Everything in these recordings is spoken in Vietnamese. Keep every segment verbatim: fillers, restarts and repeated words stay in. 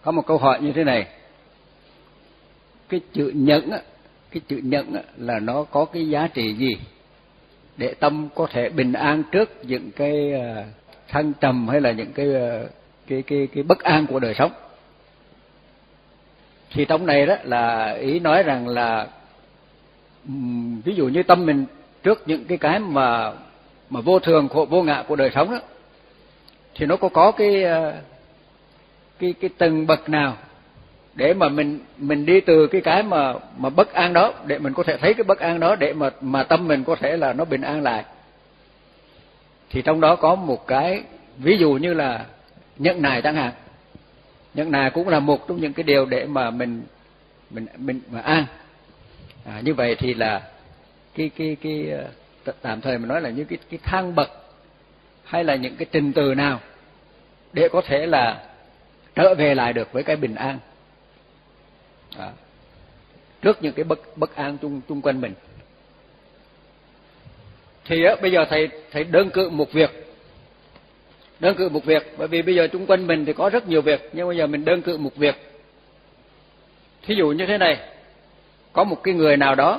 có một câu hỏi như thế này. Cái chữ nhẫn á, cái chữ nhẫn á, là nó có cái giá trị gì để tâm có thể bình an trước những cái thăng trầm hay là những cái cái cái cái bất an của đời sống? Thì trong này đó là ý nói rằng là ví dụ như tâm mình trước những cái cái mà mà vô thường khổ vô ngã của đời sống đó, thì nó có có cái cái cái tầng bậc nào để mà mình mình đi từ cái cái mà mà bất an đó, để mình có thể thấy cái bất an đó, để mà mà tâm mình có thể là nó bình an lại. Thì trong đó có một cái ví dụ như là nhẫn nại chẳng hạn. Nhẫn nại cũng là một trong những cái điều để mà mình mình mình mà an. À, như vậy thì là cái cái cái tạm thời mình nói là như cái cái thang bậc hay là những cái trình tự nào để có thể là trở về lại được với cái bình an à, trước những cái bất bất an chung chung quanh mình. Thì á, bây giờ thầy thầy đơn cử một việc, đơn cử một việc, bởi vì bây giờ chung quanh mình thì có rất nhiều việc, nhưng bây giờ mình đơn cử một việc. Thí dụ như thế này, có một cái người nào đó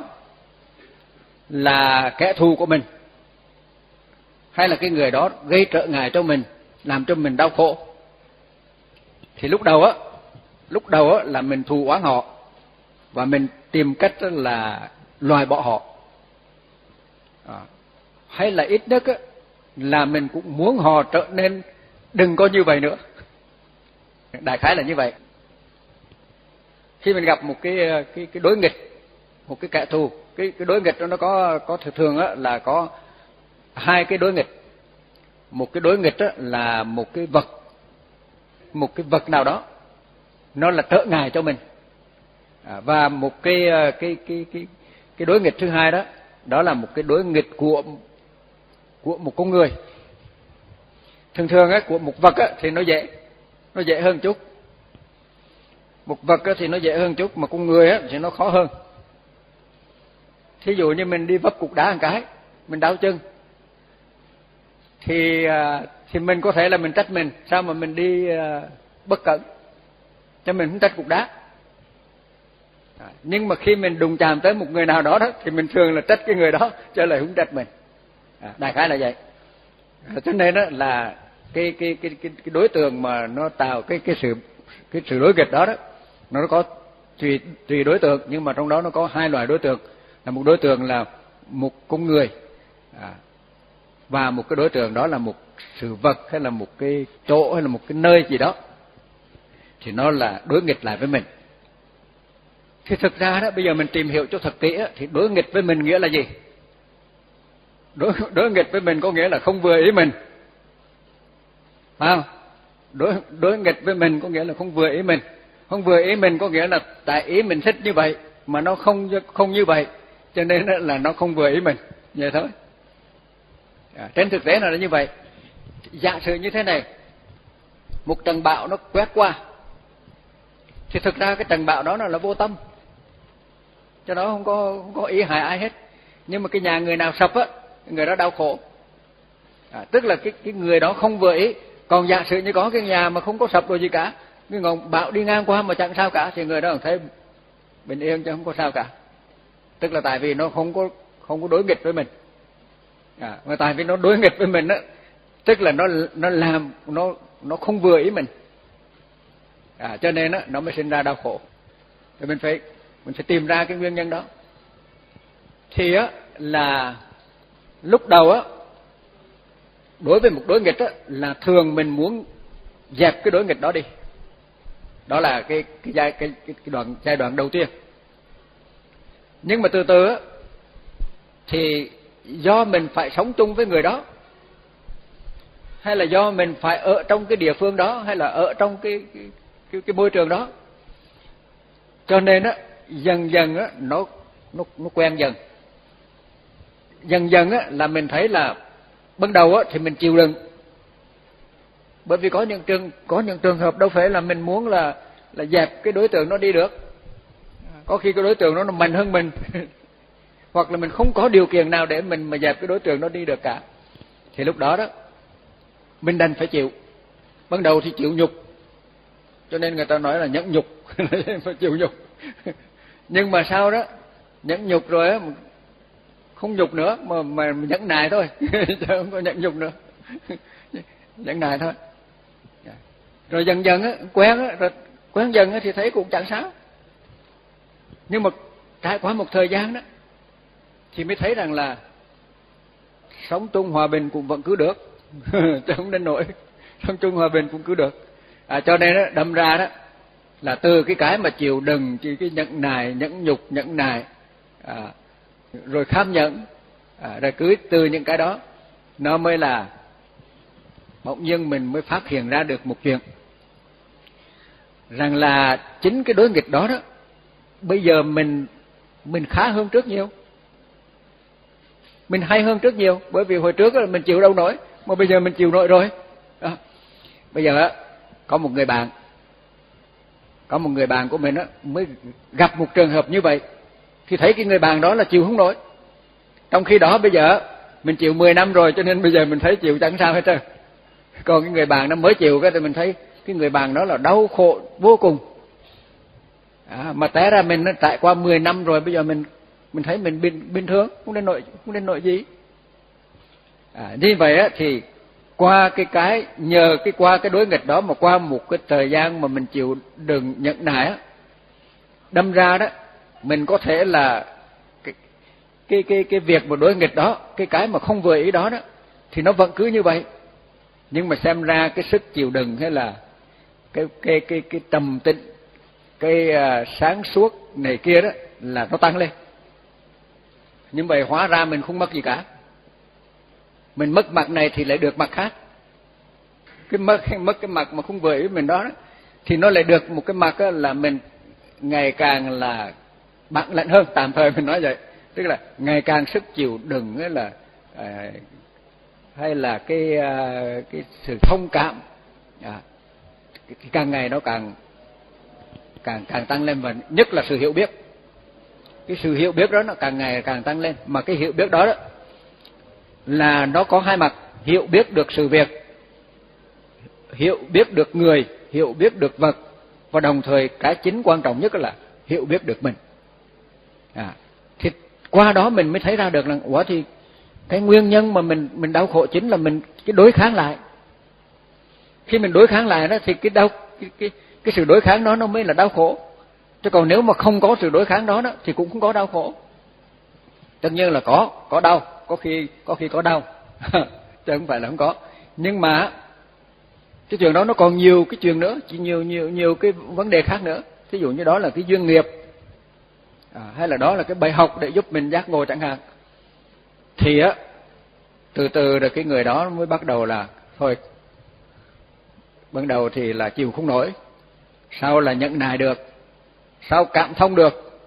là kẻ thù của mình, hay là cái người đó gây trở ngại cho mình, làm cho mình đau khổ, thì lúc đầu á, lúc đầu á là mình thù oán họ và mình tìm cách là loại bỏ họ. À, hay là ít nhất á là mình cũng muốn họ trở nên đừng có như vậy nữa. Đại khái là như vậy. Khi mình gặp một cái cái cái đối nghịch, một cái kẻ thù, cái cái đối nghịch đó nó có có thường thường á là có hai cái đối nghịch. Một cái đối nghịch á là một cái vật, một cái vật nào đó nó là trở ngại cho mình. À, và một cái cái cái cái cái đối nghịch thứ hai đó, đó là một cái đối nghịch của của một con người. Thường thường á của một vật á thì nó dễ, nó dễ hơn chút. Một vật á thì nó dễ hơn chút, mà con người á thì nó khó hơn. Thí dụ như mình đi vấp cục đá một cái, mình đau chân, thì thì mình có thể là mình trách mình, sao mà mình đi bất cẩn, cho mình không trách cục đá. À, nhưng mà khi mình đụng chạm tới một người nào đó đó thì mình thường là trách cái người đó, chứ lại không trách mình. À, đại khái là vậy. À, cho nên đó là cái cái cái cái cái đối tượng mà nó tạo cái cái sự cái sự đối nghịch đó đó, nó có tùy tùy đối tượng, nhưng mà trong đó nó có hai loại đối tượng, là một đối tượng là một con người, à, và một cái đối tượng đó là một sự vật hay là một cái chỗ hay là một cái nơi gì đó, thì nó là đối nghịch lại với mình. Thì thực ra đó, bây giờ mình tìm hiểu cho thật kỹ á, thì đối nghịch với mình nghĩa là gì? Đối, đối nghịch với mình có nghĩa là không vừa ý mình, phải không? Đối, đối nghịch với mình có nghĩa là không vừa ý mình. Không vừa ý mình có nghĩa là tại ý mình thích như vậy mà nó không không như vậy, cho nên là nó không vừa ý mình, vậy thôi. À, trên thực tế là như vậy. Giả sử như thế này, một trận bão nó quét qua, thì thực ra cái trận bão đó nó là vô tâm, cho nó không có không có ý hại ai hết. Nhưng mà cái nhà người nào sập á, người đó đau khổ. À, tức là cái cái người đó không vừa ý. Còn giả sử như có cái nhà mà không có sập rồi gì cả, cái ngọn bão đi ngang qua mà chẳng sao cả, thì người đó cũng thấy bình yên chứ không có sao cả. Tức là tại vì nó không có không có đối nghịch với mình. À, mà tại vì nó đối nghịch với mình á, tức là nó nó làm nó nó không vừa ý mình. À, cho nên á nó mới sinh ra đau khổ. Thì mình phải mình phải tìm ra cái nguyên nhân đó. Thì á là lúc đầu á, đối với một đối nghịch á là thường mình muốn dẹp cái đối nghịch đó đi. Đó là cái cái giai cái, cái, cái đoạn giai đoạn đầu tiên. Nhưng mà từ từ á thì do mình phải sống chung với người đó, hay là do mình phải ở trong cái địa phương đó, hay là ở trong cái cái cái, cái môi trường đó, cho nên á dần dần á nó nó nó quen dần. Dần dần á là mình thấy là ban đầu á thì mình chịu đựng, bởi vì có những trường có những trường hợp đâu phải là mình muốn là là dẹp cái đối tượng nó đi được. Có khi cái đối tượng nó nó mạnh hơn mình hoặc là mình không có điều kiện nào để mình mà dẹp cái đối tượng nó đi được cả, thì lúc đó đó mình đành phải chịu. Ban đầu thì chịu nhục, cho nên người ta nói là nhẫn nhục, phải chịu nhục. Nhưng mà sao đó, nhẫn nhục rồi á, không nhục nữa mà mà nhẫn nại thôi, chứ không có nhẫn nhục nữa, nhẫn nại thôi. Rồi dần dần á, quen á, rồi quen dần á thì thấy cũng chẳng sao. Nhưng mà trải qua một thời gian đó thì mới thấy rằng là sống chung hòa bình cũng vẫn cứ được, chứ không đến nỗi sống chung hòa bình cũng cứ được. À, cho nên đó, đâm ra đó là từ cái cái mà chịu đựng, chỉ cái nhẫn nại, nhẫn nhục, nhẫn nại, à, rồi kham nhẫn, à, rồi cứ từ những cái đó nó mới là bỗng nhiên mình mới phát hiện ra được một chuyện, rằng là chính cái đối nghịch đó đó, bây giờ mình mình khá hơn trước nhiều, mình hay hơn trước nhiều, bởi vì hồi trước là mình chịu đâu nổi, mà bây giờ mình chịu nổi rồi. Đó. Bây giờ có một người bạn, có một người bạn của mình á mới gặp một trường hợp như vậy, thì thấy cái người bạn đó là chịu không nổi. Trong khi đó bây giờ mình chịu mười năm rồi, cho nên bây giờ mình thấy chịu chẳng sao hết trơn. Còn cái người bạn nó mới chịu cái thì mình thấy cái người bạn đó là đau khổ vô cùng. À, mà té ra mình nó trải qua mười năm rồi, bây giờ mình mình thấy mình bình bình thường, không đến nỗi không đến nỗi gì. À, như vậy á thì qua cái cái nhờ cái qua cái đối nghịch đó, mà qua một cái thời gian mà mình chịu đựng nhẫn nại á, đâm ra đó mình có thể là cái cái cái cái việc mà đối nghịch đó, cái cái mà không vừa ý đó đó thì nó vẫn cứ như vậy, nhưng mà xem ra cái sức chịu đựng hay là cái cái cái cái trầm tĩnh, cái uh, sáng suốt này kia đó là nó tăng lên. Nhưng vậy hóa ra mình không mất gì cả, mình mất mặt này thì lại được mặt khác. Cái mất mất cái mặt mà không vừa ý mình đó, đó thì nó lại được một cái mặt là mình ngày càng là bản lĩnh hơn, tạm thời mình nói vậy, tức là ngày càng sức chịu đựng ấy là à, hay là cái à, cái sự thông cảm à, cái, cái càng ngày nó càng càng càng tăng lên, và nhất là sự hiểu biết. Cái sự hiểu biết đó nó càng ngày càng tăng lên, mà cái hiểu biết đó, đó là nó có hai mặt: hiểu biết được sự việc, hiểu biết được người, hiểu biết được vật, và đồng thời cái chính quan trọng nhất là hiểu biết được mình. À, thì qua đó mình mới thấy ra được là ủa thì cái nguyên nhân mà mình mình đau khổ chính là mình cái đối kháng lại. Khi mình đối kháng lại đó thì cái đau cái cái cái sự đối kháng đó nó mới là đau khổ. Chứ còn nếu mà không có sự đối kháng đó, đó thì cũng không có đau khổ. Tất nhiên là có, có đau, có khi có khi có đau, chứ không phải là không có. Nhưng mà cái chuyện đó nó còn nhiều cái chuyện nữa, chỉ nhiều nhiều nhiều cái vấn đề khác nữa. Ví dụ như đó là cái duyên nghiệp, à, hay là đó là cái bài học để giúp mình giác ngộ chẳng hạn. Thì á, từ từ rồi cái người đó mới bắt đầu là thôi, ban đầu thì là chịu không nổi, sau là nhẫn nại được, sau cảm thông được,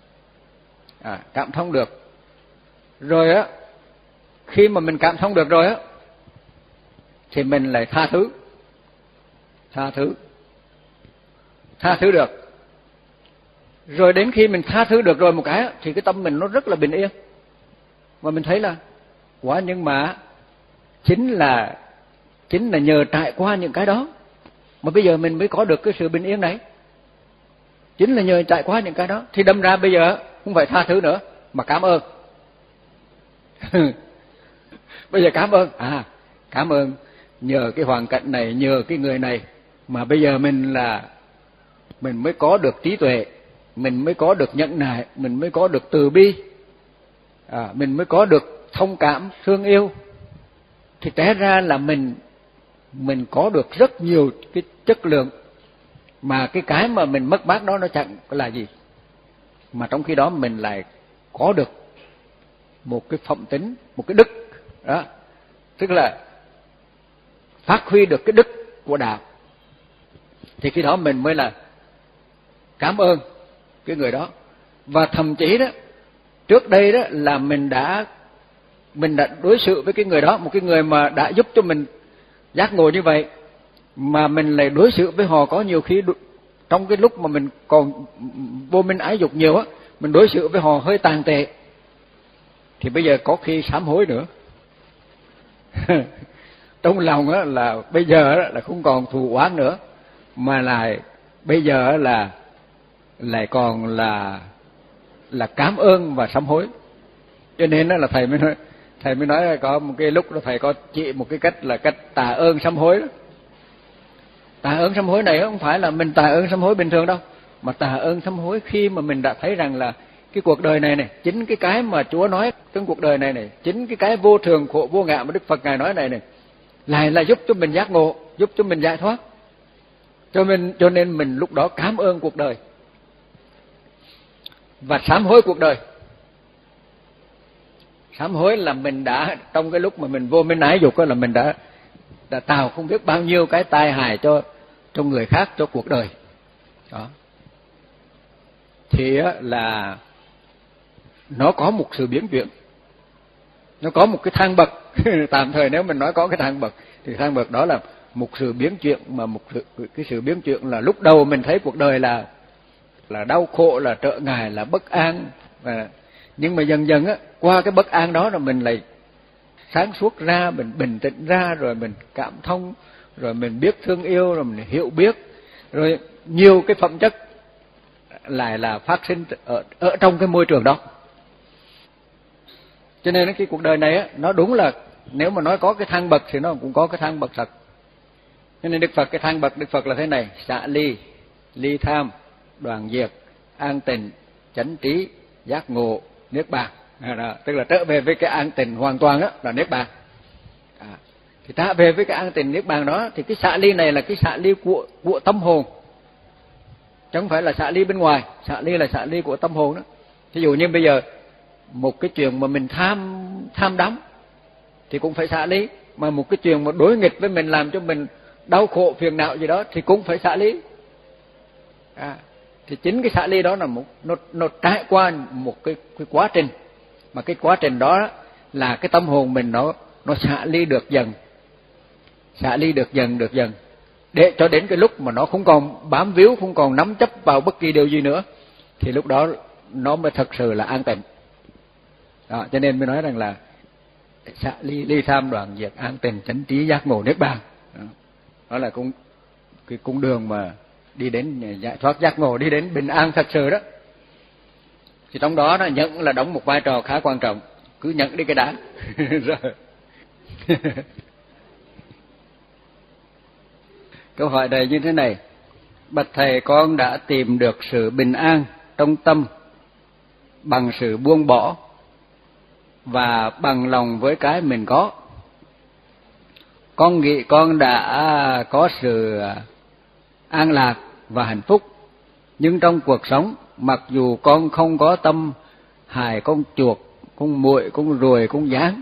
à, cảm thông được. Rồi á, khi mà mình cảm thông được rồi á, thì mình lại tha thứ, tha thứ, tha thứ được. Rồi đến khi mình tha thứ được rồi một cái, thì cái tâm mình nó rất là bình yên. Và mình thấy là, quá nhưng mà chính là chính là nhờ trải qua những cái đó mà bây giờ mình mới có được cái sự bình yên này. Chính là nhờ trải qua những cái đó, thì đâm ra bây giờ không phải tha thứ nữa mà cảm ơn. Bây giờ cảm ơn, à cảm ơn nhờ cái hoàn cảnh này, nhờ cái người này mà bây giờ mình là mình mới có được trí tuệ, mình mới có được nhẫn nại, mình mới có được từ bi, à, mình mới có được thông cảm, thương yêu. Thì té ra là mình mình có được rất nhiều cái chất lượng, mà cái cái mà mình mất mát đó nó chẳng là gì, mà trong khi đó mình lại có được một cái phẩm tính, một cái đức đó, tức là phát huy được cái đức của đạo. Thì khi đó mình mới là cảm ơn cái người đó. Và thậm chí đó, trước đây đó là mình đã mình đã đối xử với cái người đó, một cái người mà đã giúp cho mình giác ngộ như vậy, mà mình lại đối xử với họ có nhiều khi trong cái lúc mà mình còn vô minh ái dục nhiều á, mình đối xử với họ hơi tàn tệ, thì bây giờ có khi sám hối nữa. Trong lòng á là bây giờ là không còn thù oán nữa, mà lại bây giờ là lại còn là là cảm ơn và sám hối. Cho nên là thầy mới nói thầy mới nói là có một cái lúc đó thầy có chỉ một cái cách là cách tạ ơn sám hối đó. Tạ ơn sám hối này không phải là mình tạ ơn sám hối bình thường đâu, mà tạ ơn sám hối khi mà mình đã thấy rằng là cái cuộc đời này này, chính cái cái mà Chúa nói trong cuộc đời này này, chính cái cái vô thường khổ vô ngã mà Đức Phật ngài nói này này, lại là giúp cho mình giác ngộ, giúp cho mình giải thoát. Cho mình cho nên mình lúc đó cảm ơn cuộc đời và sám hối cuộc đời. Sám hối là mình đã trong cái lúc mà mình vô minh ái dục là mình đã đã tạo không biết bao nhiêu cái tai hại cho cho người khác, cho cuộc đời. Đó. Thì là nó có một sự biến chuyển, nó có một cái thang bậc. Tạm thời nếu mình nói có cái thang bậc thì thang bậc đó là một sự biến chuyển, mà một sự, cái sự biến chuyển là lúc đầu mình thấy cuộc đời là là đau khổ, là trở ngại, là bất an, và nhưng mà dần dần á, qua cái bất an đó rồi mình lại sáng suốt ra, mình bình tĩnh ra, rồi mình cảm thông, rồi mình biết thương yêu, rồi mình hiểu biết, rồi nhiều cái phẩm chất lại là phát sinh ở ở trong cái môi trường đó. Cho nên cái cuộc đời này á, nó đúng là nếu mà nói có cái thang bậc thì nó cũng có cái thang bậc thật. Cho nên Đức Phật, cái thang bậc Đức Phật là thế này: xả ly, ly tham, đoạn diệt, an tịnh, chánh trí, giác ngộ, niết bàn. Đó, tức là trở về với cái an tịnh hoàn toàn đó là niết bàn. À, thì ta về với cái an tịnh niết bàn đó thì cái xả ly này là cái xả ly của của tâm hồn, chứ không phải là xả ly bên ngoài. Xả ly là xả ly của tâm hồn đó. Ví dụ như bây giờ một cái chuyện mà mình tham tham đắm thì cũng phải xả ly, mà một cái chuyện mà đối nghịch với mình làm cho mình đau khổ phiền não gì đó thì cũng phải xả ly. À, thì chính cái xả ly đó là một nó nó trải qua một cái cái quá trình, mà cái quá trình đó là cái tâm hồn mình nó nó xả ly được dần, xả ly được dần được dần để cho đến cái lúc mà nó không còn bám víu, không còn nắm chấp vào bất kỳ điều gì nữa, thì lúc đó nó mới thật sự là an tịnh. Đó, cho nên mới nói rằng là xả ly, ly tham, đoạn diệt, an tịnh, chánh trí, giác ngộ, niết bàn. Đó, đó là cũng cái cung đường mà đi đến giải thoát giác ngộ, đi đến bình an thật sự đó. Thì trong đó nó nhận là đóng một vai trò khá quan trọng, cứ nhận đi cái đã. Rồi. Câu hỏi này như thế này: bạch thầy, con đã tìm được sự bình an trong tâm bằng sự buông bỏ và bằng lòng với cái mình có. Con nghĩ con đã có sự an lạc và hạnh phúc, nhưng trong cuộc sống, mặc dù con không có tâm hại con chuột, con muội, con ruồi, con gián,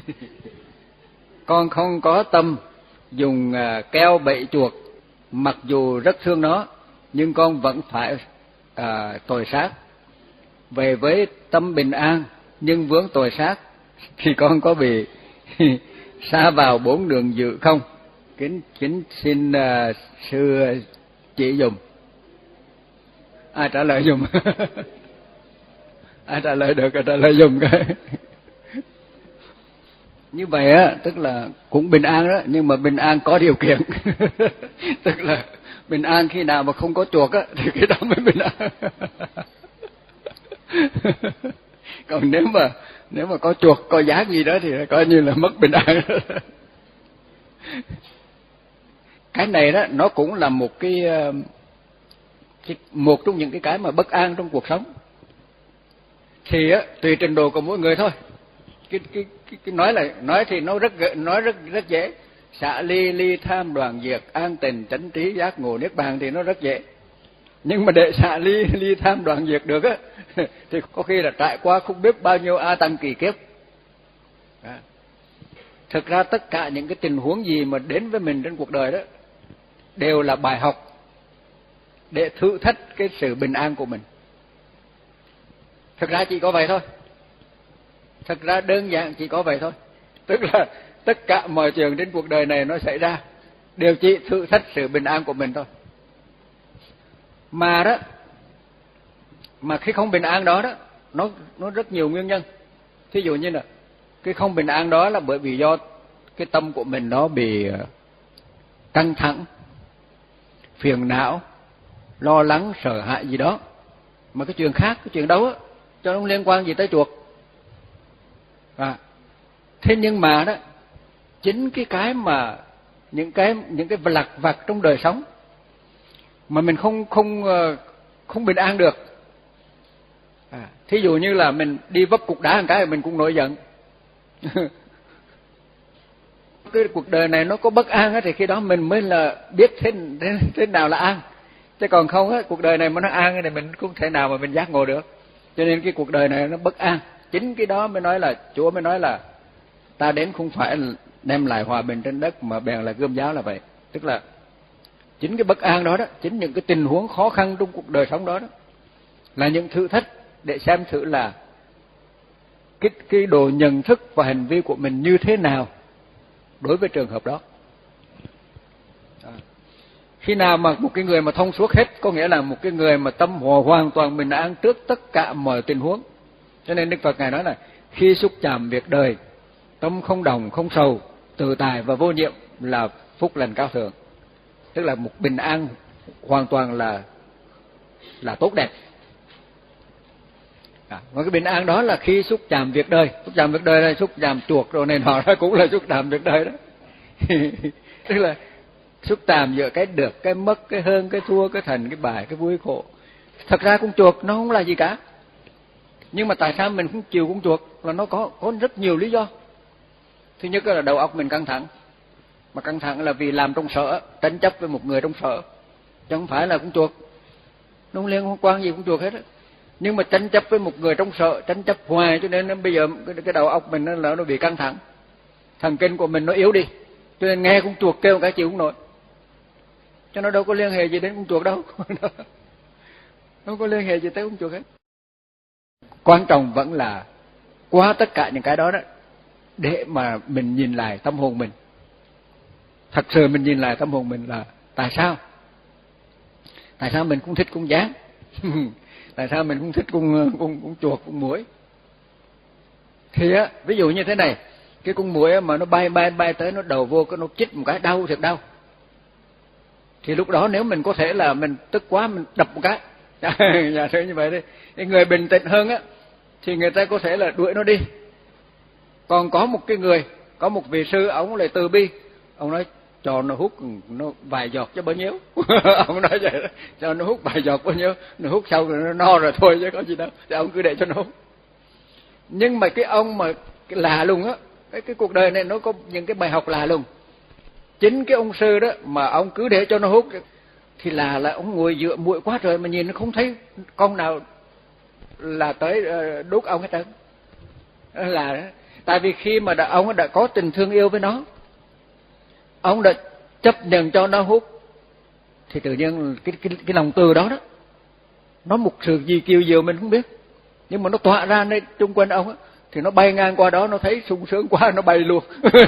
con không có tâm dùng keo bẫy chuột, mặc dù rất thương nó, nhưng con vẫn phải à, tội sát. Về với tâm bình an nhưng vướng tội sát thì con có bị sa vào bốn đường dự không? Kính kính xin uh, sư chỉ dùm. Ai trả lời dùm? Ai trả lời được, ai trả lời dùm cái. Như vậy á, tức là cũng bình an đó, nhưng mà bình an có điều kiện. Tức là bình an khi nào mà không có chuột á thì cái đó mới bình an. Còn nếu mà nếu mà có chuột, có gián gì đó thì coi như là mất bình an. Cái này đó nó cũng là một cái, cái một trong những cái cái mà bất an trong cuộc sống. Thì á, tùy trình độ của mỗi người thôi. Cái cái cái, cái nói là nói thì nó rất nói rất rất dễ. Xả ly, ly tham, đoạn diệt, an tịnh, chánh trí, giác ngộ, niết bàn thì nó rất dễ. Nhưng mà để xả ly, ly tham, đoạn diệt được á thì có khi là trải qua không biết bao nhiêu a tăng kỳ kiếp. À. Thực ra tất cả những cái tình huống gì mà đến với mình trên cuộc đời đó đều là bài học để thử thách cái sự bình an của mình. Thực ra chỉ có vậy thôi. Thực ra đơn giản chỉ có vậy thôi. Tức là tất cả mọi chuyện trên cuộc đời này nó xảy ra đều chỉ thử thách sự bình an của mình thôi. Mà đó, mà cái không bình an đó đó, nó nó rất nhiều nguyên nhân. Thí dụ như là cái không bình an đó là bởi vì do cái tâm của mình nó bị căng thẳng, phiền não, lo lắng, sợ hãi gì đó. Mà cái chuyện khác, cái chuyện đâu á, cho nó không liên quan gì tới chuột. À, thế nhưng mà đó, chính cái cái mà những cái những cái lặt vặt trong đời sống mà mình không không không bình an được. À, thí dụ như là mình đi vấp cục đá một cái mình cũng nổi giận. Cái cuộc đời này nó có bất an á, thì khi đó mình mới là biết thế, thế, thế nào là an. Chứ còn không á, cuộc đời này mà nó an thì mình không thể nào mà mình giác ngộ được. Cho nên cái cuộc đời này nó bất an. Chính cái đó mới nói là Chúa mới nói là ta đến không phải đem lại hòa bình trên đất mà bèn là gươm giáo là vậy. Tức là chính cái bất an đó đó, chính những cái tình huống khó khăn trong cuộc đời sống đó đó là những thử thách để xem thử là cái cái độ nhận thức và hành vi của mình như thế nào đối với trường hợp đó. À, khi nào mà một cái người mà thông suốt hết, có nghĩa là một cái người mà tâm hòa hoàn toàn bình an trước tất cả mọi tình huống. Cho nên Đức Phật Ngài nói là khi xúc chạm việc đời, tâm không đồng, không sầu, tự tại và vô nhiệm là phúc lành cao thượng. Tức là một bình an hoàn toàn là là tốt đẹp. À, và cái bình an đó là khi xúc chạm việc đời. Xúc chạm việc đời là xúc chạm chuột rồi này nọ đó cũng là xúc chạm việc đời đó. Tức là xúc chạm giữa cái được, cái mất, cái hơn, cái thua, cái thành, cái bại, cái vui khổ. Thật ra con chuột nó không là gì cả. Nhưng mà tại sao mình không chịu con chuột là nó có có rất nhiều lý do. Thứ nhất là đầu óc mình căng thẳng. Mà căng thẳng là vì làm trong sở, tranh chấp với một người trong sở, chứ không phải là con chuột. Nó không liên quan gì con chuột hết á. Nhưng mà tranh chấp với một người trong sở, tranh chấp hoài, cho nên bây giờ cái, cái đầu óc mình nó, là nó bị căng thẳng, thần kinh của mình nó yếu đi, cho nên nghe con chuột kêu cái chịu không nổi. Cho nó đâu có liên hệ gì đến con chuột đâu. Nó không có liên hệ gì tới con chuột hết. Quan trọng vẫn là qua tất cả những cái đó đó, để mà mình nhìn lại tâm hồn mình. Thật sự mình nhìn lại tâm hồn mình là tại sao? Tại sao mình cũng thích con gián? Tại sao mình cũng thích con, con, con chuột, con muỗi? Thì á, ví dụ như thế này, cái con muỗi mà nó bay bay bay tới, nó đầu vô cái nó chích một cái đau thiệt đau. Thì lúc đó nếu mình có thể là mình tức quá mình đập một cái. Giả sử như vậy đi. Cái người bình tĩnh hơn á thì người ta có thể là đuổi nó đi. Còn có một cái người, có một vị sư, ông lại từ bi, ông nói cho nó hút nó vài giọt cho bớt nhiêu. Ông nói vậy đó, cho nó hút vài giọt bớt nhiêu, nó hút sau rồi nó no rồi thôi chứ có gì đâu. Thì ông cứ để cho nó hút. Nhưng mà cái ông mà cái lạ lùng á, cái, cái cuộc đời này nó có những cái bài học lạ lùng. Chính cái ông sư đó mà ông cứ để cho nó hút thì là là ông ngồi dựa muội quá trời mà nhìn nó không thấy con nào là tới đốt ông hết trơn. Là tại vì khi mà đã, ông đã có tình thương yêu với nó, ông đã chấp nhận cho nó hút, thì tự nhiên cái cái cái lòng từ đó đó, nó một sự gì kiều diệu mình không biết, nhưng mà nó tỏa ra nơi chung quanh ông á, thì nó bay ngang qua đó, nó thấy sung sướng quá, nó bay luôn.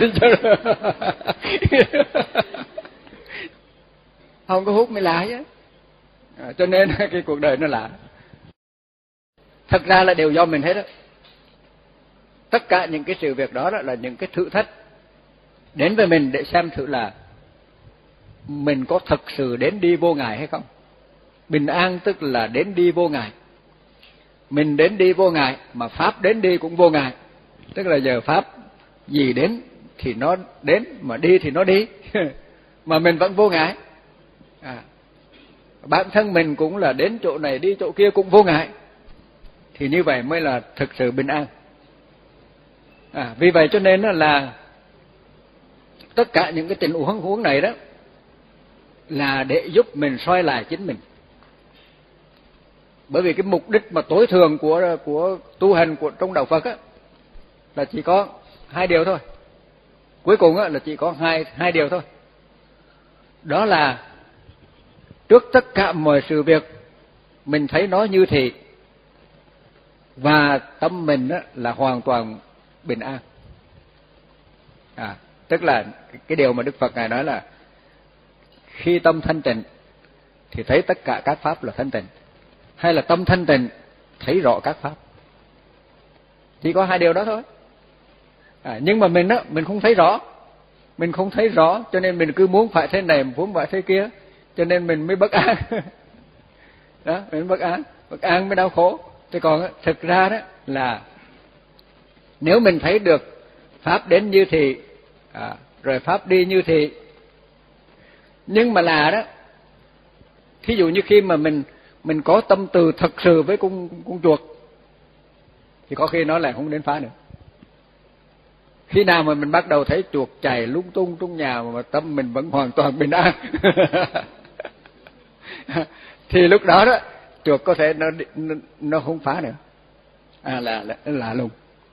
Không có hút mới lạ chứ. À, cho nên cái cuộc đời nó lạ. Thật ra là đều do mình hết á. Tất cả những cái sự việc đó, đó là những cái thử thách đến với mình để xem thử là mình có thật sự đến đi vô ngại hay không. Bình an tức là đến đi vô ngại. Mình đến đi vô ngại, mà Pháp đến đi cũng vô ngại. Tức là giờ Pháp gì đến thì nó đến, mà đi thì nó đi. Mà mình vẫn vô ngại. À, bản thân mình cũng là đến chỗ này đi chỗ kia cũng vô ngại. Thì như vậy mới là thực sự bình an. À, vì vậy cho nên là tất cả những cái tình huống huống này đó là để giúp mình soi lại chính mình. Bởi vì cái mục đích mà tối thượng của của tu hành của trong đạo Phật á là chỉ có hai điều thôi. Cuối cùng á là chỉ có hai hai điều thôi. Đó là trước tất cả mọi sự việc mình thấy nó như thị, và tâm mình á là hoàn toàn bình an. À, tức là cái điều mà Đức Phật Ngài nói là khi tâm thanh tịnh thì thấy tất cả các pháp là thanh tịnh, hay là tâm thanh tịnh thấy rõ các pháp. Chỉ có hai điều đó thôi. À, nhưng mà mình á, mình không thấy rõ, mình không thấy rõ, cho nên mình cứ muốn phải thế này, muốn phải thế kia, cho nên mình mới bất an. Đó, mình bất an, bất an mới đau khổ. Thế còn thực ra đó là nếu mình thấy được pháp đến như thị, à, rồi pháp đi như thị, nhưng mà là đó, thí dụ như khi mà mình mình có tâm từ thật sự với con con chuột thì có khi nó lại không đến phá nữa. Khi nào mà mình bắt đầu thấy chuột chạy lung tung trong nhà mà tâm mình vẫn hoàn toàn bình an thì lúc đó đó chuột có thể nó nó, nó không phá nữa. À là là lạ lùng.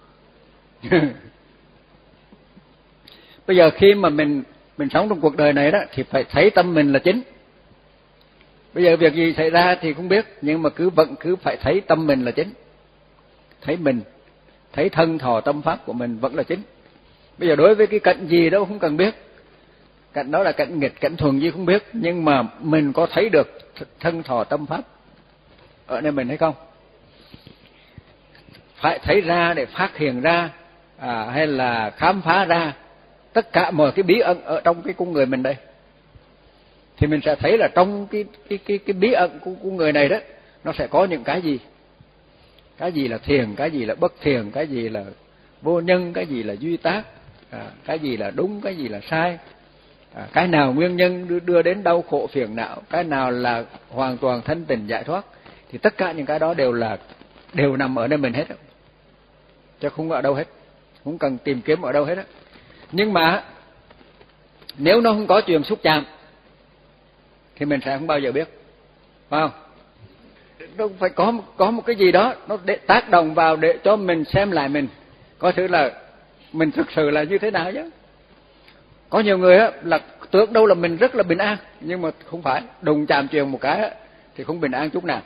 Bây giờ khi mà mình mình sống trong cuộc đời này đó thì phải thấy tâm mình là chính. Bây giờ việc gì xảy ra thì không biết, nhưng mà cứ vẫn cứ phải thấy tâm mình là chính. Thấy mình, thấy thân thọ tâm pháp của mình vẫn là chính. Bây giờ đối với cái cảnh gì đó không cần biết, cảnh đó là cảnh nghịch, cảnh thuần gì không biết, nhưng mà mình có thấy được thân thọ tâm pháp ở nơi mình hay không? Phải thấy ra để phát hiện ra, à, hay là khám phá ra tất cả mọi cái bí ẩn ở trong cái con người mình đây, thì mình sẽ thấy là trong cái cái cái cái bí ẩn của, của người này đó, nó sẽ có những cái gì, cái gì là thiền, cái gì là bất thiền, cái gì là vô nhân, cái gì là duy tác, à, cái gì là đúng, cái gì là sai, à, cái nào nguyên nhân đưa, đưa đến đau khổ phiền não, cái nào là hoàn toàn thanh tịnh giải thoát, thì tất cả những cái đó đều là đều nằm ở nơi mình hết, chứ không ở đâu hết, không cần tìm kiếm ở đâu hết á. Nhưng mà nếu nó không có chuyện xúc chạm thì mình sẽ không bao giờ biết, phải không? Nó phải có có một cái gì đó nó để tác động vào để cho mình xem lại mình, có thứ là mình thực sự là như thế nào chứ. Có nhiều người á là tưởng đâu là mình rất là bình an, nhưng mà không phải, đụng chạm chuyện một cái á, thì không bình an chút nào.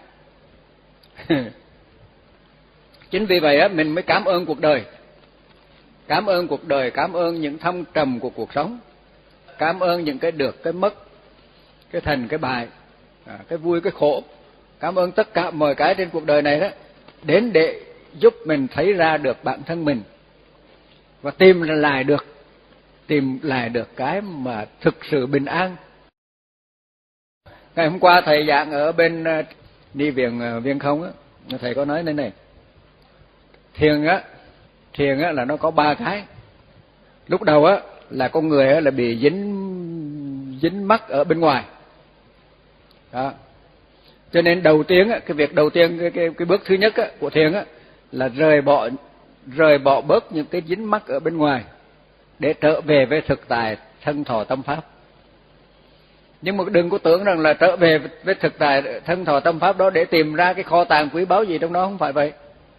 Chính vì vậy á mình mới cảm ơn cuộc đời, cảm ơn cuộc đời, cảm ơn những thăng trầm của cuộc sống, cảm ơn những cái được, cái mất, cái thành, cái bại, à, cái vui, cái khổ. Cảm ơn tất cả mọi cái trên cuộc đời này đó, đến để giúp mình thấy ra được bản thân mình và tìm lại được, tìm lại được cái mà thực sự bình an. Ngày hôm qua thầy giảng ở bên Ni viện Viên Không á, thầy có nói thế này, thiền á, thiền á là nó có ba cái. Lúc đầu á là con người á là bị dính dính mắc ở bên ngoài. Đó. Cho nên đầu tiên á, cái việc đầu tiên cái cái, cái bước thứ nhất á, của thiền á là rời bỏ rời bỏ bớt những cái dính mắc ở bên ngoài để trở về với thực tại thân thọ tâm pháp. Nhưng mà đừng có tưởng rằng là trở về với thực tại thân thọ tâm pháp đó để tìm ra cái kho tàng quý báu gì trong đó, không phải vậy.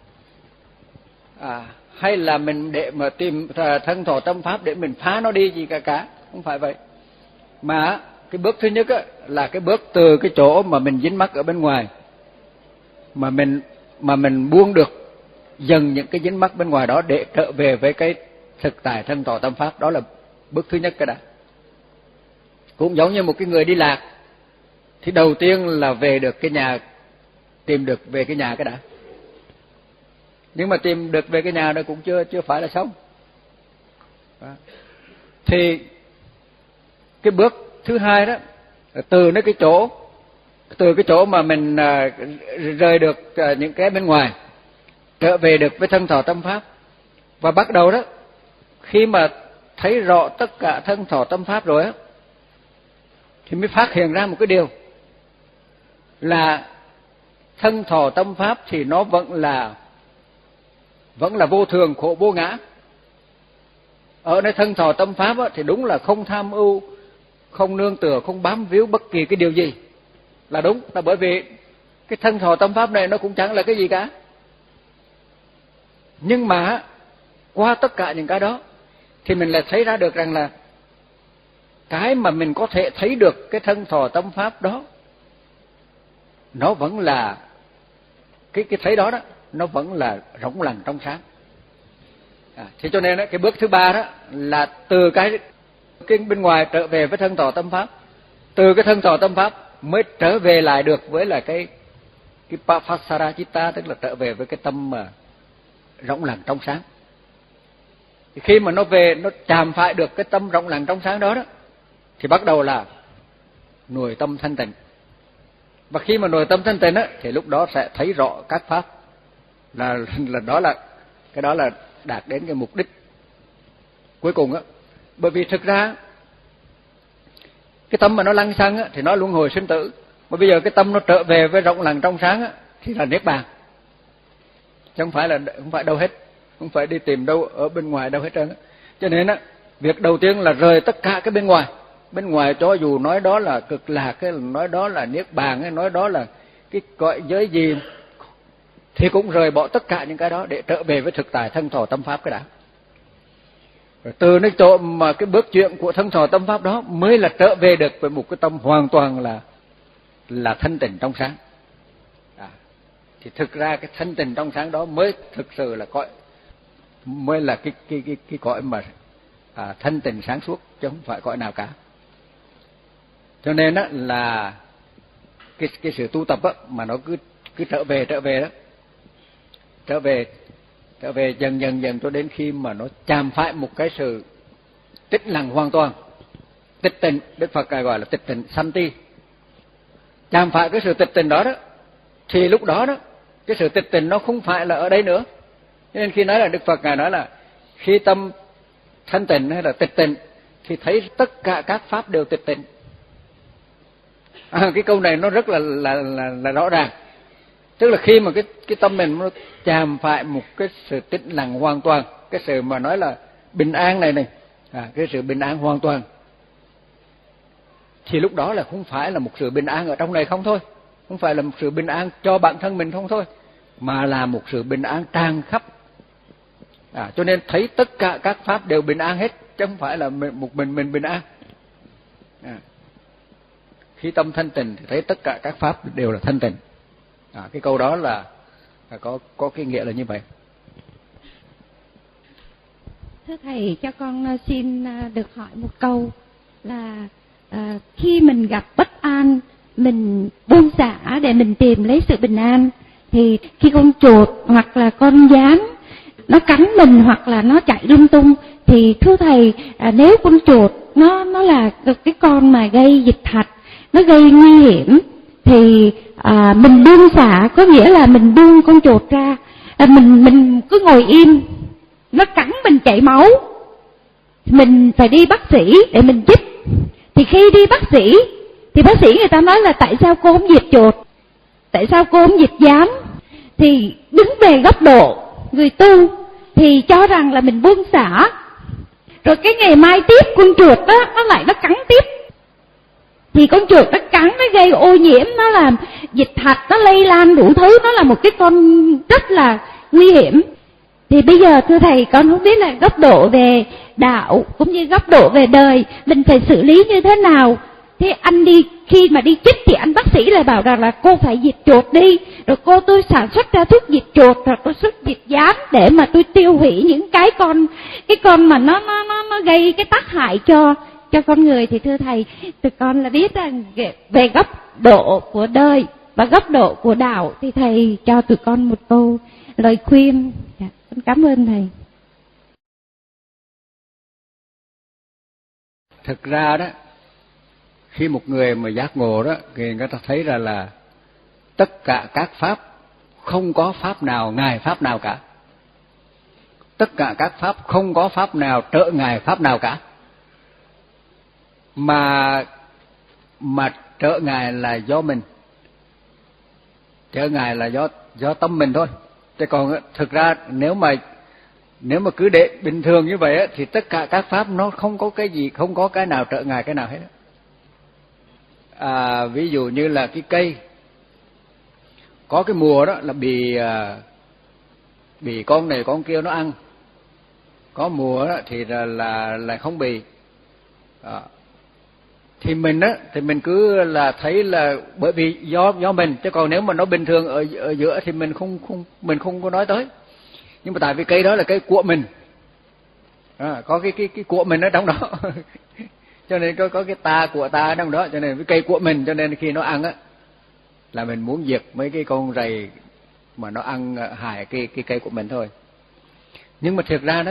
À, hay là mình để mà tìm thân thọ tâm pháp để mình phá nó đi gì cả cả, không phải vậy. Mà cái bước thứ nhất á, là cái bước từ cái chỗ mà mình dính mắc ở bên ngoài mà mình mà mình buông được dần những cái dính mắc bên ngoài đó để trở về với cái thực tại thân thọ tâm pháp. Đó là bước thứ nhất cái đã. Cũng giống như một cái người đi lạc thì đầu tiên là về được cái nhà, tìm được về cái nhà cái đã. Nhưng mà tìm được về cái nhà đó cũng chưa chưa phải là xong. Đó. Thì cái bước thứ hai đó, từ nó cái chỗ từ cái chỗ mà mình à, rời được à, những cái bên ngoài, trở về được với thân thọ tâm pháp, và bắt đầu đó khi mà thấy rõ tất cả thân thọ tâm pháp rồi á thì mới phát hiện ra một cái điều là thân thọ tâm pháp thì nó vẫn là vẫn là vô thường, khổ, vô ngã. Ở nơi thân thọ tâm pháp á, thì đúng là không tham ưu, không nương tựa, không bám víu bất kỳ cái điều gì, là đúng, là bởi vì cái thân thọ tâm pháp này nó cũng chẳng là cái gì cả. Nhưng mà qua tất cả những cái đó thì mình lại thấy ra được rằng là cái mà mình có thể thấy được cái thân thọ tâm pháp đó, nó vẫn là cái cái thấy đó đó, nó vẫn là rỗng lặng trong sáng. À, thì cho nên đó, cái bước thứ ba đó là từ cái cái bên ngoài trở về với thân thọ tâm pháp, từ cái thân thọ tâm pháp mới trở về lại được với là cái cái Papasara Chitta, tức là trở về với cái tâm mà rỗng lặng trong sáng. Thì khi mà nó về, nó chạm phải được cái tâm rộng lặng trong sáng đó đó, thì bắt đầu là nội tâm thanh tịnh. Và khi mà nội tâm thanh tịnh á, thì lúc đó sẽ thấy rõ các pháp, là là đó là cái đó là đạt đến cái mục đích cuối cùng á. Bởi vì thực ra cái tâm mà nó lăng xăng á, thì nó luân hồi sinh tử. Mà bây giờ cái tâm nó trở về với rộng lặng trong sáng á, thì là niết bàn. Chứ không phải là không phải đâu hết, không phải đi tìm đâu ở bên ngoài đâu hết trơn á. Cho nên á, việc đầu tiên là rời tất cả cái bên ngoài. Bên ngoài cho dù nói đó là cực lạc, cái nói đó là niết bàn, cái nói đó là cái cõi giới gì, thì cũng rời bỏ tất cả những cái đó để trở về với thực tại thân thọ tâm pháp cái đã. Rồi từ nơi chỗ mà cái bước chuyển của thân thọ tâm pháp đó mới là trở về được với một cái tâm hoàn toàn là là thanh tịnh trong sáng. À, thì thực ra cái thanh tịnh trong sáng đó mới thực sự là cõi, mới là cái cái cái cái cõi mà à, thanh tịnh sáng suốt, chứ không phải cõi nào cả. Cho nên á là cái cái sự tu tập á mà nó cứ cứ trở về trở về đó, trở về trở về dần dần dần cho đến khi mà nó chạm phải một cái sự tĩnh lặng hoàn toàn, tịch tịnh. Đức Phật gọi là tịch tịnh santi. Chạm phải cái sự tịch tịnh đó đó, thì lúc đó đó cái sự tịch tịnh nó không phải là ở đây nữa. Cho nên khi nói là Đức Phật ngài nói là khi tâm thanh tịnh hay là tịch tịnh thì thấy tất cả các pháp đều tịch tịnh. À, cái câu này nó rất là là là, là rõ ràng. Tức là khi mà cái cái tâm mình nó chạm phải một cái sự tĩnh lặng hoàn toàn, cái sự mà nói là bình an này này, à, cái sự bình an hoàn toàn, thì lúc đó là không phải là một sự bình an ở trong này không thôi, không phải là một sự bình an cho bản thân mình không thôi, mà là một sự bình an tràn khắp. À, cho nên thấy tất cả các pháp đều bình an hết, chứ không phải là một mình mình bình an. À, khi tâm thanh tịnh thì thấy tất cả các pháp đều là thanh tịnh. À, cái câu đó là, là có có cái nghĩa là như vậy. Thưa thầy, cho con xin được hỏi một câu là à, khi mình gặp bất an, mình buông xả để mình tìm lấy sự bình an, thì khi con chuột hoặc là con gián nó cắn mình hoặc là nó chạy lung tung, thì thưa thầy, à, nếu con chuột nó nó là cái con mà gây dịch hạch, nó gây nguy hiểm, thì à, mình buông xả có nghĩa là mình buông con chuột ra, à, mình mình cứ ngồi im, nó cắn mình chảy máu, mình phải đi bác sĩ để mình chích. Thì khi đi bác sĩ thì bác sĩ người ta nói là tại sao cô không diệt chuột, tại sao cô không diệt gián. Thì đứng về góc độ người tu thì cho rằng là mình buông xả, rồi cái ngày mai tiếp con chuột đó nó lại nó cắn tiếp, thì con chuột nó cắn, nó gây ô nhiễm, nó làm dịch hạch, nó lây lan đủ thứ, nó là một cái con rất là nguy hiểm. Thì bây giờ thưa thầy, con không biết là góc độ về đạo cũng như góc độ về đời mình phải xử lý như thế nào. Thế anh đi, khi mà đi chích thì anh bác sĩ lại bảo rằng là cô phải diệt chuột đi, rồi cô tôi sản xuất ra thuốc diệt chuột hoặc tôi xuất diệt gián để mà tôi tiêu hủy những cái con cái con mà nó nó nó nó gây cái tác hại cho cho con người. Thì thưa thầy, tụi con là biết rằng về góc độ của đời và góc độ của đạo thì thầy cho tụi con một câu lời khuyên. Dạ, con cảm ơn thầy. Thực ra đó, khi một người mà giác ngộ đó, thì người ta thấy ra là tất cả các pháp, không có pháp nào ngài pháp nào cả. Tất cả các pháp không có pháp nào trợ ngài pháp nào cả. Mà mà trợ ngài là do mình, trợ ngài là do do tâm mình thôi. Chứ còn thực ra nếu mà nếu mà cứ để bình thường như vậy á, thì tất cả các pháp nó không có cái gì, không có cái nào trợ ngài cái nào hết. À, ví dụ như là cái cây, có cái mùa đó là bị à, bị con này con kia nó ăn, có mùa đó thì là là, là không bị. À, thì mình á thì mình cứ là thấy là bởi vì do do mình, chứ còn nếu mà nó bình thường ở ở giữa thì mình không không mình không có nói tới. Nhưng mà tại vì cây đó là cây của mình, à, có cái cái cái của mình ở trong đó cho nên có có cái ta của ta ở trong đó, cho nên cái cây của mình, cho nên khi nó ăn á là mình muốn diệt mấy cái con rầy mà nó ăn hại cái cái cây của mình thôi. Nhưng mà thực ra đó,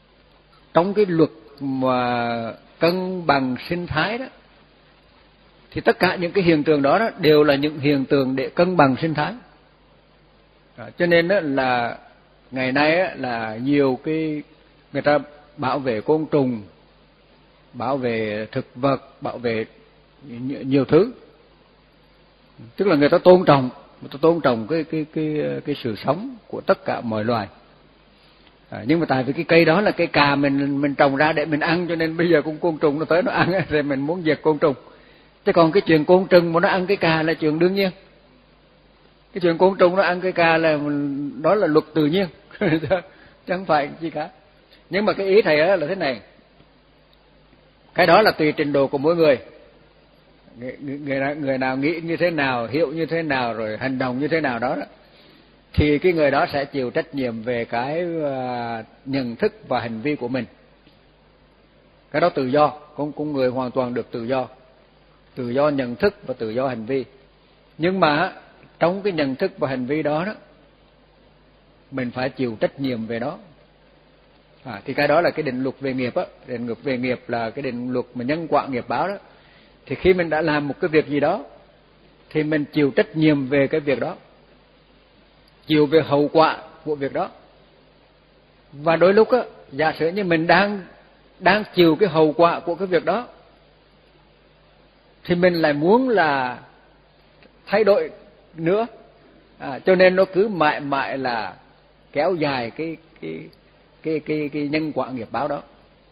trong cái luật mà cân bằng sinh thái đó, thì tất cả những cái hiện tượng đó, đó đều là những hiện tượng để cân bằng sinh thái. À, cho nên đó là ngày nay đó là nhiều cái người ta bảo vệ côn trùng, bảo vệ thực vật, bảo vệ nhiều thứ, tức là người ta tôn trọng, người ta tôn trọng cái cái cái cái sự sống của tất cả mọi loài. À, nhưng mà tại vì cái cây đó là cây cà mình mình trồng ra để mình ăn, cho nên bây giờ con côn trùng nó tới nó ăn rồi mình muốn diệt côn trùng. Chứ còn cái chuyện côn trùng mà nó ăn cái cà là chuyện đương nhiên. Cái chuyện côn trùng nó ăn cái cà là đó là luật tự nhiên, chứ không phải gì cả. Nhưng mà cái ý thầy là thế này, cái đó là tùy trình độ của mỗi người. Người, người, người nào nghĩ như thế nào, hiểu như thế nào, rồi hành động như thế nào đó, đó thì cái người đó sẽ chịu trách nhiệm về cái uh, nhận thức và hành vi của mình. Cái đó tự do, con con người hoàn toàn được tự do, tự do nhận thức và tự do hành vi. Nhưng mà trong cái nhận thức và hành vi đó, đó mình phải chịu trách nhiệm về nó. À, thì cái đó là cái định luật về nghiệp á, định luật về nghiệp là cái định luật mà nhân quả nghiệp báo đó. Thì khi mình đã làm một cái việc gì đó thì mình chịu trách nhiệm về cái việc đó, chịu về hậu quả của việc đó. Và đôi lúc á, giả sử như mình đang đang chịu cái hậu quả của cái việc đó thì mình lại muốn là thay đổi nữa, à, cho nên nó cứ mãi mãi là kéo dài cái cái cái cái cái nhân quả nghiệp báo đó,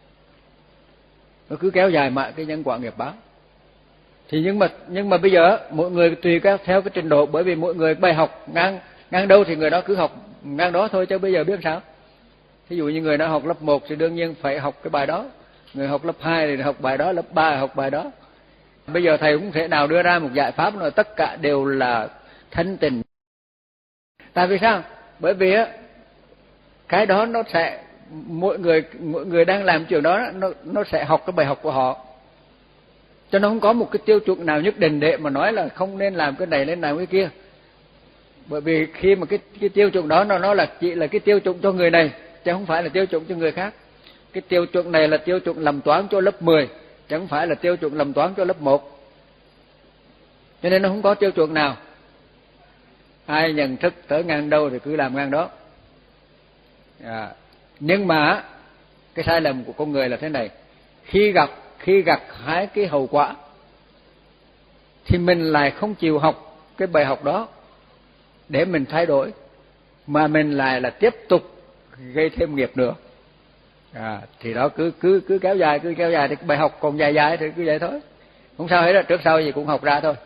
nó cứ kéo dài mãi cái nhân quả nghiệp báo. Thì nhưng mà nhưng mà bây giờ mỗi người tùy theo cái trình độ, bởi vì mỗi người bài học ngang ngang đâu thì người đó cứ học ngang đó thôi, chứ bây giờ biết sao. Ví dụ như người đó học lớp một thì đương nhiên phải học cái bài đó, người học lớp hai thì học bài đó, lớp ba học bài đó. Bây giờ thầy cũng thể nào đưa ra một giải pháp là tất cả đều là thanh tịnh. Tại vì sao? Bởi vì á cái đó nó sẽ mỗi người mỗi người đang làm chuyện đó nó nó sẽ học cái bài học của họ. Cho nó không có một cái tiêu chuẩn nào nhất định để mà nói là không nên làm cái này nên làm cái kia. Bởi vì khi mà cái cái tiêu chuẩn đó nó nó là chỉ là cái tiêu chuẩn cho người này chứ không phải là tiêu chuẩn cho người khác. Cái tiêu chuẩn này là tiêu chuẩn làm toán cho lớp mười chứ không phải là tiêu chuẩn làm toán cho lớp một. Cho nên nó không có tiêu chuẩn nào. Ai nhận thức tới ngang đâu thì cứ làm ngang đó. À, nhưng mà cái sai lầm của con người là thế này, khi gặp khi gặt hái cái hậu quả thì mình lại không chịu học cái bài học đó để mình thay đổi, mà mình lại là tiếp tục gây thêm nghiệp nữa. À, thì đó cứ cứ cứ kéo dài cứ kéo dài thì bài học còn dài dài thì cứ vậy thôi, không sao hết, trước sau gì cũng học ra thôi.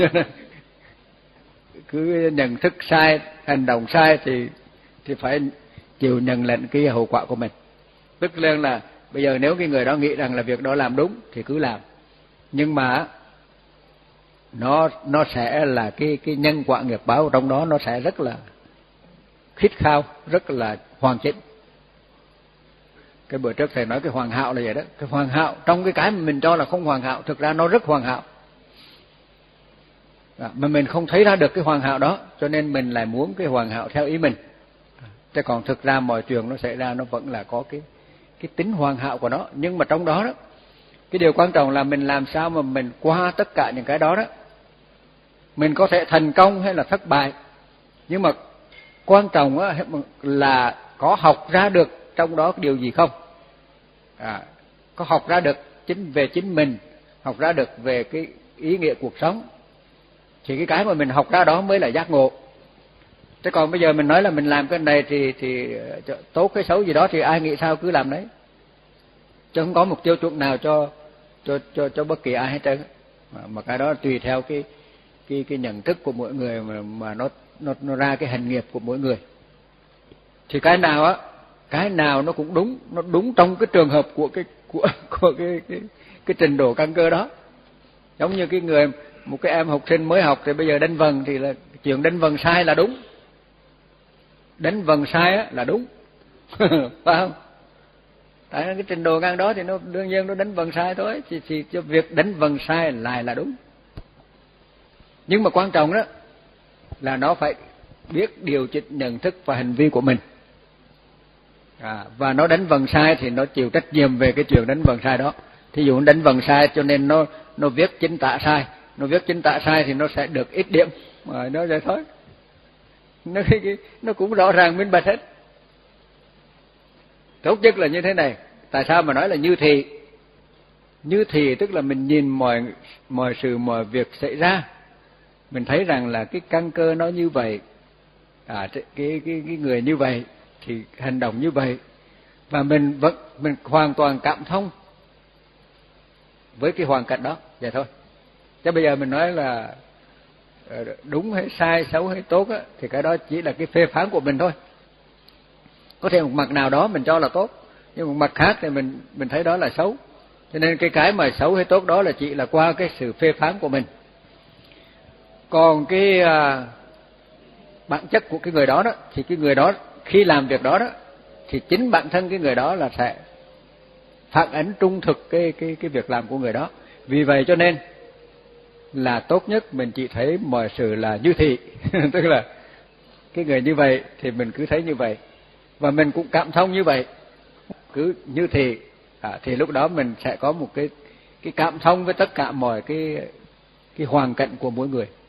Cứ nhận thức sai, hành động sai thì thì phải chịu nhận lệnh cái hậu quả của mình. Tức là là bây giờ nếu cái người đó nghĩ rằng là việc đó làm đúng thì cứ làm, nhưng mà nó nó sẽ là cái cái nhân quả nghiệp báo trong đó nó sẽ rất là khít khao, rất là hoàn chỉnh. Cái bữa trước thầy nói cái hoàn hảo là vậy đó, cái hoàn hảo trong cái cái mà mình cho là không hoàn hảo, thực ra nó rất hoàn hảo. À, mà mình không thấy ra được cái hoàn hảo đó, cho nên mình lại muốn cái hoàn hảo theo ý mình. Chứ còn thực ra mọi chuyện nó xảy ra nó vẫn là có cái cái tính hoàn hảo của nó, nhưng mà trong đó đó cái điều quan trọng là mình làm sao mà mình qua tất cả những cái đó đó, mình có thể thành công hay là thất bại, nhưng mà quan trọng á là có học ra được trong đó điều gì không. À, có học ra được chính về chính mình, học ra được về cái ý nghĩa cuộc sống, thì cái cái mà mình học ra đó mới là giác ngộ. Thế còn bây giờ mình nói là mình làm cái này thì thì tốt cái xấu gì đó thì ai nghĩ sao cứ làm đấy, chứ không có một tiêu chuẩn nào cho cho cho cho bất kỳ ai hết trơn. Mà, mà cái đó tùy theo cái cái cái nhận thức của mỗi người mà mà nó nó nó ra cái hành nghiệp của mỗi người. Thì cái nào á, cái nào nó cũng đúng, nó đúng trong cái trường hợp của cái của của cái cái cái trình độ căn cơ đó. Giống như cái người một cái em học sinh mới học thì bây giờ đánh vần thì là chuyện đánh vần sai là đúng, đánh vần sai á là đúng. Phải không? Tại cái trình độ ngang đó thì nó đương nhiên nó đánh vần sai thôi, thì, thì cho việc đánh vần sai lại là đúng. Nhưng mà quan trọng đó là nó phải biết điều chỉnh nhận thức và hành vi của mình. À, và nó đánh vần sai thì nó chịu trách nhiệm về cái chuyện đánh vần sai đó. Thí dụ đánh vần sai cho nên nó nó viết chính tả sai, nó viết chính tả sai thì nó sẽ được ít điểm, mà nó vậy thôi. Nó nó cũng rõ ràng minh bạch hết. Tốt nhất là như thế này. Tại sao mà nói là như thị? Như thị tức là mình nhìn mọi mọi sự mọi việc xảy ra, mình thấy rằng là cái căn cơ nó như vậy, à, cái cái cái người như vậy thì hành động như vậy, và mình vẫn mình hoàn toàn cảm thông với cái hoàn cảnh đó, vậy thôi. Chứ bây giờ mình nói là đúng hay sai, xấu hay tốt á, thì cái đó chỉ là cái phê phán của mình thôi. Có thể một mặt nào đó mình cho là tốt, nhưng một mặt khác thì mình mình thấy đó là xấu. Cho nên cái cái mà xấu hay tốt đó là chỉ là qua cái sự phê phán của mình. Còn cái à, bản chất của cái người đó đó, thì cái người đó khi làm việc đó đó, thì chính bản thân cái người đó là sẽ phản ánh trung thực cái cái cái việc làm của người đó. Vì vậy cho nên là tốt nhất mình chỉ thấy mọi sự là như thị, tức là cái người như vậy thì mình cứ thấy như vậy, và mình cũng cảm thông như vậy, cứ như thị, à, thì lúc đó mình sẽ có một cái cái cảm thông với tất cả mọi cái cái hoàn cảnh của mỗi người.